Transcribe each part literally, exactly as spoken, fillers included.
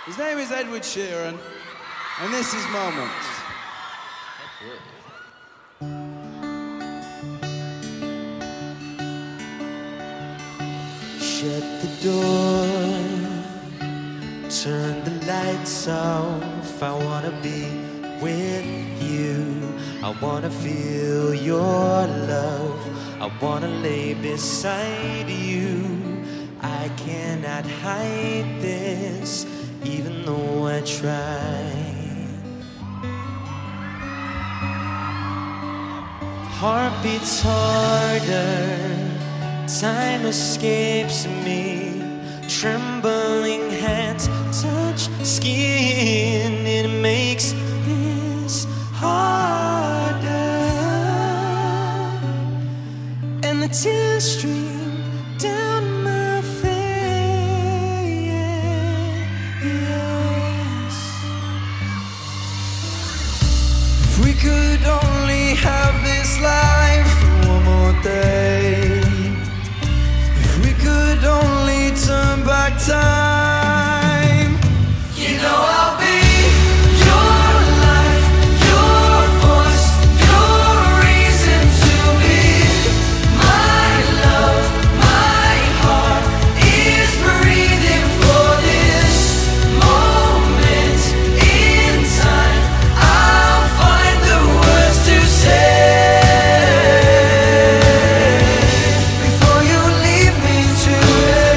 His name is Edward Sheeran, and this is Moments. Shut the door, turn the lights off. I wanna be with you. I wanna feel your love. I wanna lay beside you. I cannot hide this, even though I try. Heart beats harder, time escapes me. Trembling hands touch skin, it makes this harder. And the tears stream down my face. If we could only have this life for one more day, if we could only turn back time, you know I'll be your life, your voice, your reason to be. My love, my heart is breathing for this moment in time. I'll find the words to say before you leave me today.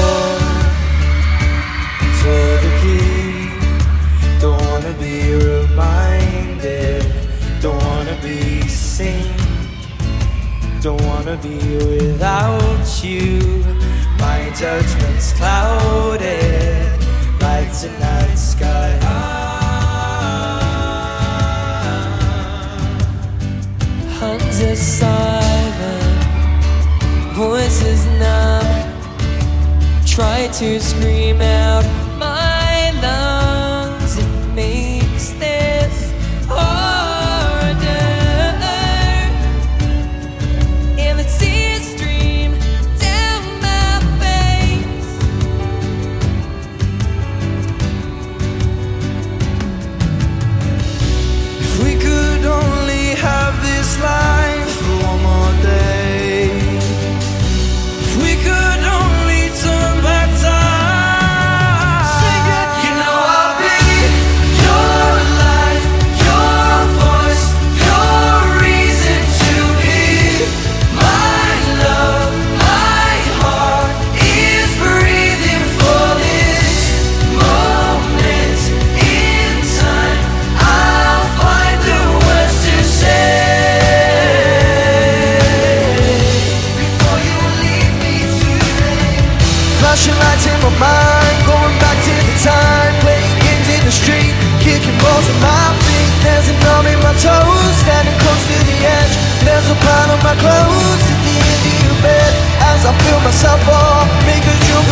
For the key, don't wanna be reminded, don't wanna be seen, don't wanna be without you. My judgment's clouded like tonight's sky. Hands are silent, voices numb. Try to scream out my lungs. It makes this harder. And the tears stream down my face. If we could only have this life for one more day, if we could only turn back time, you know I'll be your life, your voice, your reason to be. My love, my heart is breathing for this moment in time. I'll find the words to say before you leave me today. Flashing lights in my mind, going back to the time, playing games in the street, kicking balls with my feet. There's a numb in my toes, standing close to the edge. There's a pile of my clothes at the end of your bed. As I feel myself fall, make a joke